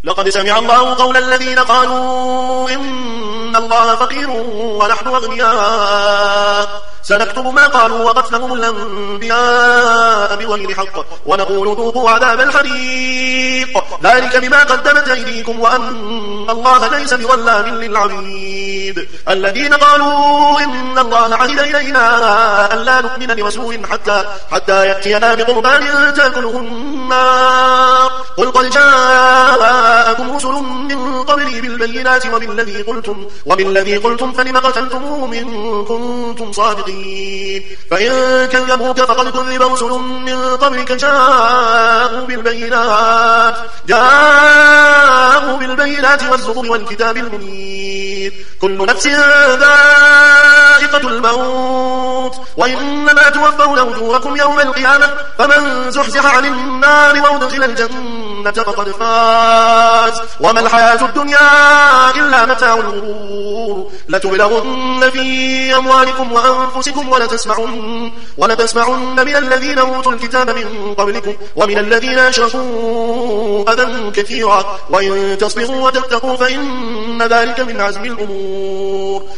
لقد سمع الله قول الذين قالوا إن الله فقير ونحن أغنياء سنكتب ما قالوا وقتلهم الأنبياء بغير حق ونقول ذوقوا عذاب الحريق ذلك بما قدمت أيديكم وأن الله ليس بظلام للعبيد الذين قالوا إن الله عهد إلينا ألا نؤمن لرسول حتى يأتينا بقربان تأكله النار قل قد جاءكم رسل من قبلي بالبينات وبالذي قلتم فلم قتلتموهم إن كنتم صادقين فإن كذبوك فقد كذب رسل من قبلك جاءوا بالبينات والزبر والكتاب المنير كل نفس ذائقة الموت وإنما توفون أجوركم يوم القيامة فمن زحزح عن النار وأدخل الجنة فقد فاز وما الحياة الدنيا إلا متاع الغرور لتبلغن في أموالكم وأنفسكم ولتسمعن من الذين أوتوا الكتاب من قبلكم ومن الذين أشركوا أذى كثيرا وإن تصبروا وتتقوا فإن ذلك من عزم الأمور